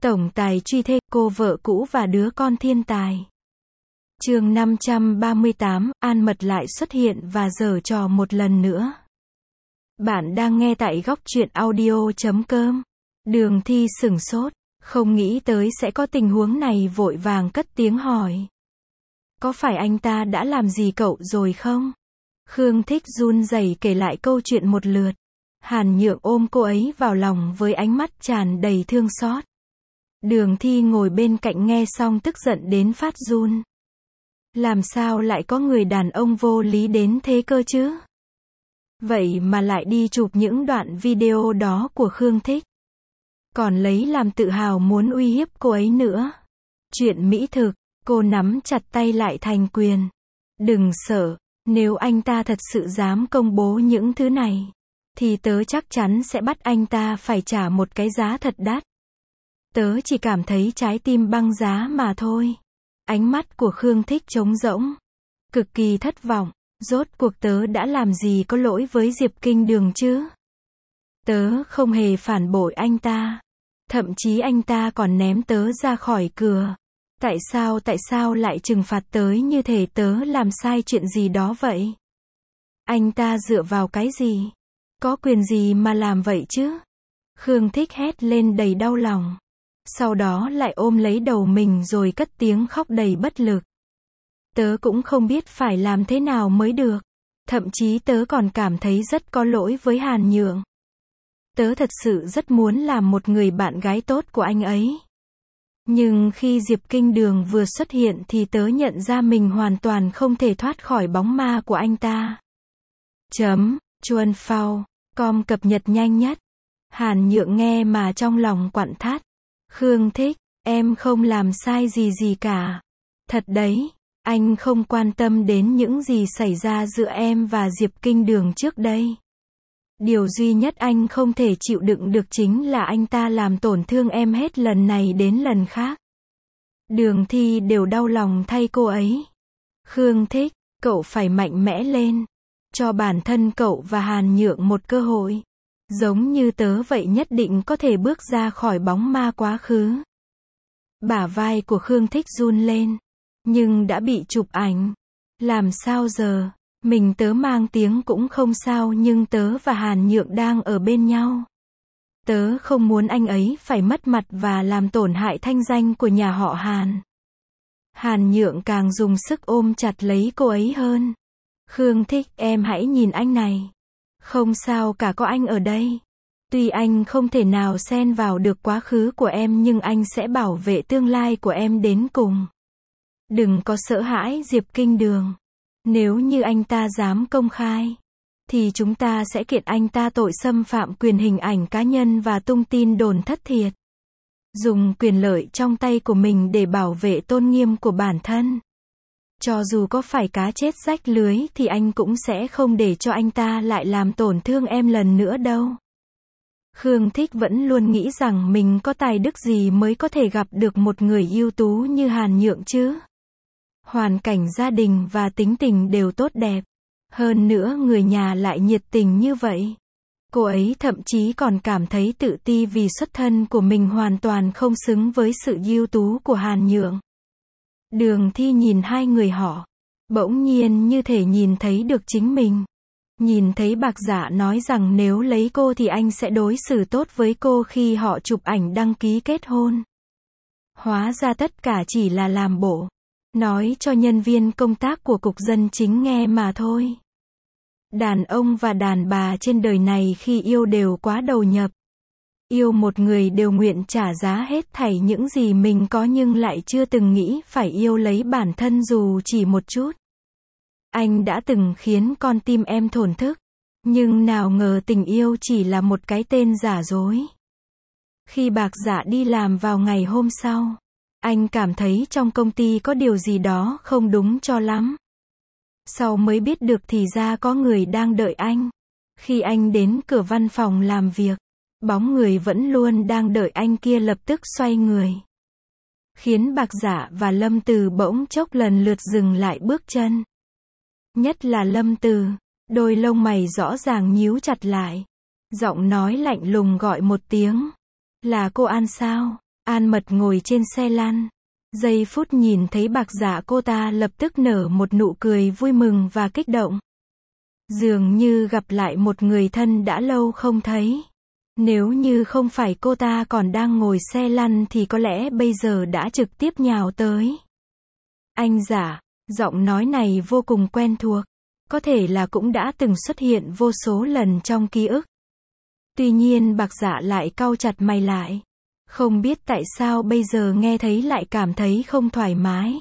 Tổng tài truy thê, cô vợ cũ và đứa con thiên tài. Chương 538, An Mật lại xuất hiện và giở trò một lần nữa. Bạn đang nghe tại góc truyện audio.com. Đường Thi sửng sốt, không nghĩ tới sẽ có tình huống này, vội vàng cất tiếng hỏi. Có phải anh ta đã làm gì cậu rồi không? Khương Thích run rẩy kể lại câu chuyện một lượt. Hàn Nhượng ôm cô ấy vào lòng với ánh mắt tràn đầy thương xót. Đường Thi ngồi bên cạnh nghe xong tức giận đến phát run. Làm sao lại có người đàn ông vô lý đến thế cơ chứ? Vậy mà lại đi chụp những đoạn video đó của Khương Thích. Còn lấy làm tự hào muốn uy hiếp cô ấy nữa. Chuyện mỹ thực, cô nắm chặt tay lại thành quyền. Đừng sợ, nếu anh ta thật sự dám công bố những thứ này, thì tớ chắc chắn sẽ bắt anh ta phải trả một cái giá thật đắt. Tớ chỉ cảm thấy trái tim băng giá mà thôi. Ánh mắt của Khương Thích trống rỗng, cực kỳ thất vọng. Rốt cuộc tớ đã làm gì có lỗi với Diệp Kinh Đường chứ? Tớ không hề phản bội anh ta. Thậm chí anh ta còn ném tớ ra khỏi cửa. Tại sao lại trừng phạt tớ như thể tớ làm sai chuyện gì đó vậy? Anh ta dựa vào cái gì? Có quyền gì mà làm vậy chứ? Khương Thích hét lên đầy đau lòng. Sau đó lại ôm lấy đầu mình rồi cất tiếng khóc đầy bất lực. Tớ cũng không biết phải làm thế nào mới được. Thậm chí tớ còn cảm thấy rất có lỗi với Hàn Nhượng. Tớ thật sự rất muốn làm một người bạn gái tốt của anh ấy. Nhưng khi Diệp Kinh Đường vừa xuất hiện thì tớ nhận ra mình hoàn toàn không thể thoát khỏi bóng ma của anh ta. Chuan Phao, com cập nhật nhanh nhất. Hàn Nhượng nghe mà trong lòng quặn thắt. Khương Thích, em không làm sai gì cả. Thật đấy, anh không quan tâm đến những gì xảy ra giữa em và Diệp Kinh Đường trước đây. Điều duy nhất anh không thể chịu đựng được chính là anh ta làm tổn thương em hết lần này đến lần khác. Đường Thi đều đau lòng thay cô ấy. Khương Thích, cậu phải mạnh mẽ lên. Cho bản thân cậu và Hàn Nhượng một cơ hội. Giống như tớ vậy, nhất định có thể bước ra khỏi bóng ma quá khứ. Bả vai của Khương Thích run lên. Nhưng đã bị chụp ảnh. Làm sao giờ? Mình tớ mang tiếng cũng không sao, nhưng tớ và Hàn Nhượng đang ở bên nhau. Tớ không muốn anh ấy phải mất mặt và làm tổn hại thanh danh của nhà họ Hàn. Hàn Nhượng càng dùng sức ôm chặt lấy cô ấy hơn. Khương Thích, em hãy nhìn anh này. Không sao cả, có anh ở đây. Tuy anh không thể nào xen vào được quá khứ của em, nhưng anh sẽ bảo vệ tương lai của em đến cùng. Đừng có sợ hãi Diệp Kinh Đường. Nếu như anh ta dám công khai, thì chúng ta sẽ kiện anh ta tội xâm phạm quyền hình ảnh cá nhân và tung tin đồn thất thiệt. Dùng quyền lợi trong tay của mình để bảo vệ tôn nghiêm của bản thân. Cho dù có phải cá chết rách lưới thì anh cũng sẽ không để cho anh ta lại làm tổn thương em lần nữa đâu. Khương Thích vẫn luôn nghĩ rằng mình có tài đức gì mới có thể gặp được một người ưu tú như Hàn Nhượng chứ. Hoàn cảnh gia đình và tính tình đều tốt đẹp. Hơn nữa người nhà lại nhiệt tình như vậy. Cô ấy thậm chí còn cảm thấy tự ti vì xuất thân của mình hoàn toàn không xứng với sự ưu tú của Hàn Nhượng. Đường Thi nhìn hai người họ. Bỗng nhiên như thể nhìn thấy được chính mình. Nhìn thấy Bạc Dạ nói rằng nếu lấy cô thì anh sẽ đối xử tốt với cô khi họ chụp ảnh đăng ký kết hôn. Hóa ra tất cả chỉ là làm bộ. Nói cho nhân viên công tác của Cục Dân Chính nghe mà thôi. Đàn ông và đàn bà trên đời này khi yêu đều quá đầu nhập. Yêu một người đều nguyện trả giá hết thảy những gì mình có, nhưng lại chưa từng nghĩ phải yêu lấy bản thân dù chỉ một chút. Anh đã từng khiến con tim em thổn thức. Nhưng nào ngờ tình yêu chỉ là một cái tên giả dối. Khi Bạc Dạ đi làm vào ngày hôm sau, anh cảm thấy trong công ty có điều gì đó không đúng cho lắm. Sau mới biết được thì ra có người đang đợi anh. Khi anh đến cửa văn phòng làm việc, bóng người vẫn luôn đang đợi anh kia lập tức xoay người. Khiến Bạc Dạ và Lâm Từ bỗng chốc lần lượt dừng lại bước chân. Nhất là Lâm Từ, đôi lông mày rõ ràng nhíu chặt lại. Giọng nói lạnh lùng gọi một tiếng. Là cô An sao? An Mật ngồi trên xe lăn. Giây phút nhìn thấy Bạc Dạ cô ta lập tức nở một nụ cười vui mừng và kích động. Dường như gặp lại một người thân đã lâu không thấy. Nếu như không phải cô ta còn đang ngồi xe lăn thì có lẽ bây giờ đã trực tiếp nhào tới. Anh Dạ, giọng nói này vô cùng quen thuộc. Có thể là cũng đã từng xuất hiện vô số lần trong ký ức. Tuy nhiên Bạc Dạ lại cau chặt mày lại. Không biết tại sao bây giờ nghe thấy lại cảm thấy không thoải mái.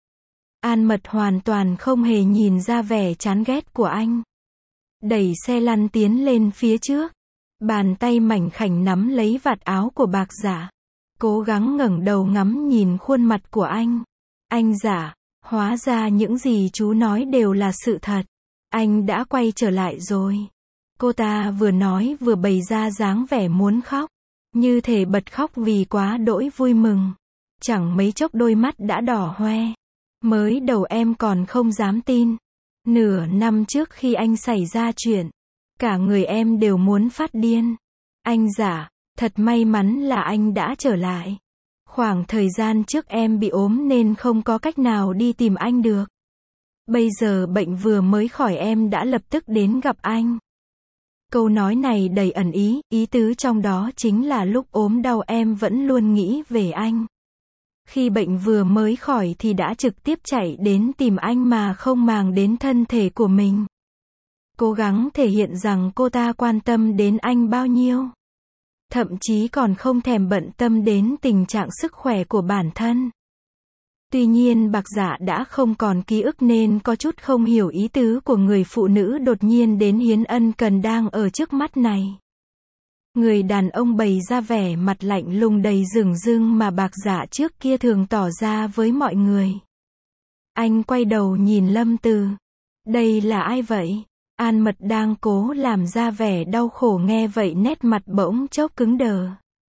An Mật hoàn toàn không hề nhìn ra vẻ chán ghét của anh. Đẩy xe lăn tiến lên phía trước. Bàn tay mảnh khảnh nắm lấy vạt áo của Bạc Dạ. Cố gắng ngẩng đầu ngắm nhìn khuôn mặt của anh. Anh Dạ, hóa ra những gì chú nói đều là sự thật. Anh đã quay trở lại rồi. Cô ta vừa nói vừa bày ra dáng vẻ muốn khóc. Như thể bật khóc vì quá đỗi vui mừng. Chẳng mấy chốc đôi mắt đã đỏ hoe. Mới đầu em còn không dám tin. Nửa năm trước khi anh xảy ra chuyện, cả người em đều muốn phát điên. Anh Dạ, thật may mắn là anh đã trở lại. Khoảng thời gian trước em bị ốm nên không có cách nào đi tìm anh được. Bây giờ bệnh vừa mới khỏi em đã lập tức đến gặp anh. Câu nói này đầy ẩn ý, ý tứ trong đó chính là lúc ốm đau em vẫn luôn nghĩ về anh. Khi bệnh vừa mới khỏi thì đã trực tiếp chạy đến tìm anh mà không màng đến thân thể của mình. Cố gắng thể hiện rằng cô ta quan tâm đến anh bao nhiêu. Thậm chí còn không thèm bận tâm đến tình trạng sức khỏe của bản thân. Tuy nhiên Bạc Dạ đã không còn ký ức nên có chút không hiểu ý tứ của người phụ nữ đột nhiên đến hiến ân cần đang ở trước mắt này. Người đàn ông bày ra vẻ mặt lạnh lùng đầy dửng dưng mà Bạc Dạ trước kia thường tỏ ra với mọi người. Anh quay đầu nhìn Lâm Từ. Đây là ai vậy? An Mật đang cố làm ra vẻ đau khổ nghe vậy nét mặt bỗng chốc cứng đờ.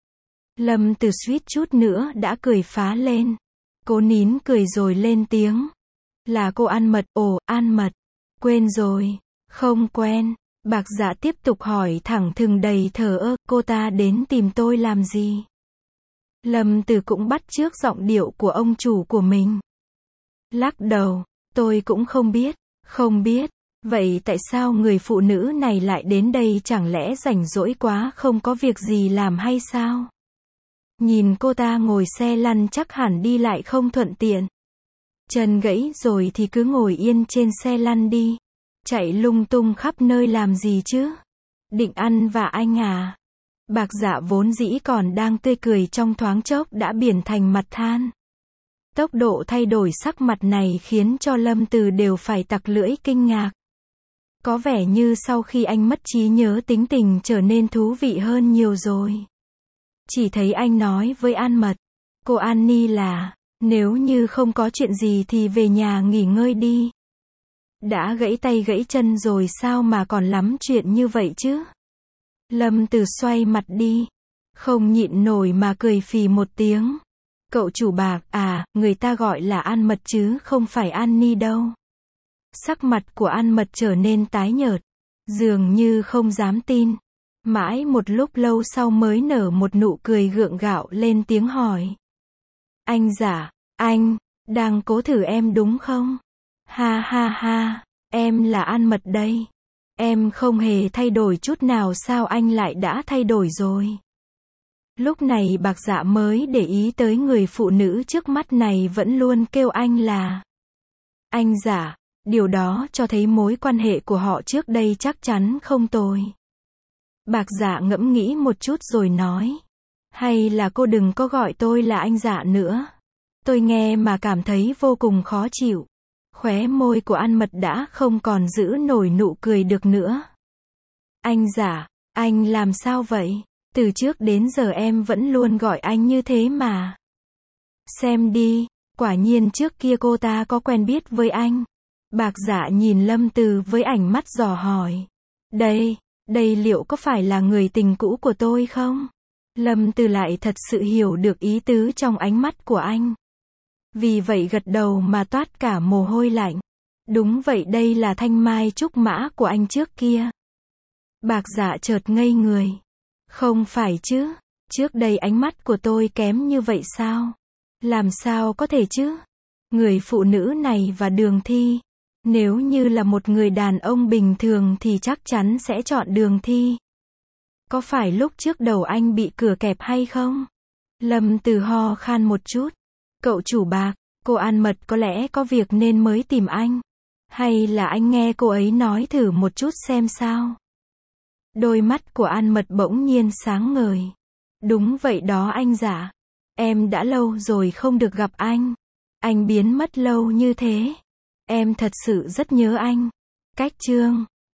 Lâm Từ suýt chút nữa đã cười phá lên. Cô nín cười rồi lên tiếng. Là cô An Mật, ồ, An Mật. Quên rồi, không quen. Bạc Dạ tiếp tục hỏi thẳng thừng đầy thờ ơ, cô ta đến tìm tôi làm gì? Lâm Từ cũng bắt chước giọng điệu của ông chủ của mình. Lắc đầu, tôi cũng không biết, không biết. Vậy tại sao người phụ nữ này lại đến đây, chẳng lẽ rảnh rỗi quá không có việc gì làm hay sao? Nhìn cô ta ngồi xe lăn chắc hẳn đi lại không thuận tiện. Chân gãy rồi thì cứ ngồi yên trên xe lăn đi. Chạy lung tung khắp nơi làm gì chứ? Định ăn vạ anh à? Bạc Dạ vốn dĩ còn đang tươi cười trong thoáng chốc đã biến thành mặt than. Tốc độ thay đổi sắc mặt này khiến cho Lâm Từ đều phải tặc lưỡi kinh ngạc. Có vẻ như sau khi anh mất trí nhớ tính tình trở nên thú vị hơn nhiều rồi. Chỉ thấy anh nói với An Mật. Cô An Ni là, nếu như không có chuyện gì thì về nhà nghỉ ngơi đi. Đã gãy tay gãy chân rồi sao mà còn lắm chuyện như vậy chứ? Lâm Từ xoay mặt đi. Không nhịn nổi mà cười phì một tiếng. Cậu chủ Bạc, à, người ta gọi là An Mật chứ không phải An Ni đâu. Sắc mặt của An Mật trở nên tái nhợt. Dường như không dám tin. Mãi một lúc lâu sau mới nở một nụ cười gượng gạo lên tiếng hỏi. Anh Dạ, anh, đang cố thử em đúng không? Ha ha ha, em là An Mật đây. Em không hề thay đổi chút nào sao anh lại đã thay đổi rồi? Lúc này Bạc Dạ mới để ý tới người phụ nữ trước mắt này vẫn luôn kêu anh là anh Dạ. Điều đó cho thấy mối quan hệ của họ trước đây chắc chắn không tồi. Bạc Dạ ngẫm nghĩ một chút rồi nói. Hay là cô đừng có gọi tôi là anh Dạ nữa. Tôi nghe mà cảm thấy vô cùng khó chịu. Khóe môi của An Mật đã không còn giữ nổi nụ cười được nữa. Anh Dạ, anh làm sao vậy? Từ trước đến giờ em vẫn luôn gọi anh như thế mà. Xem đi, quả nhiên trước kia cô ta có quen biết với anh. Bạc Dạ nhìn Lâm Từ với ánh mắt dò hỏi. Đây liệu có phải là người tình cũ của tôi không? Lâm Từ lại thật sự hiểu được ý tứ trong ánh mắt của anh. Vì vậy gật đầu mà toát cả mồ hôi lạnh. Đúng vậy, đây là thanh mai trúc mã của anh trước kia. Bạc Dạ chợt ngây người. Không phải chứ, Trước đây ánh mắt của tôi kém như vậy sao? Làm sao có thể chứ? Người phụ nữ này và Đường Thi, nếu như là một người đàn ông bình thường thì chắc chắn sẽ chọn Đường Thi. Có phải lúc trước đầu anh bị cửa kẹp hay không? Lâm Từ ho khan một chút. Cậu chủ Bạc, cô An Mật có lẽ có việc nên mới tìm anh. Hay là anh nghe cô ấy nói thử một chút xem sao? Đôi mắt của An Mật bỗng nhiên sáng ngời. Đúng vậy đó anh Dạ. Em đã lâu rồi không được gặp anh. Anh biến mất lâu như thế. Em thật sự rất nhớ anh. Cách chương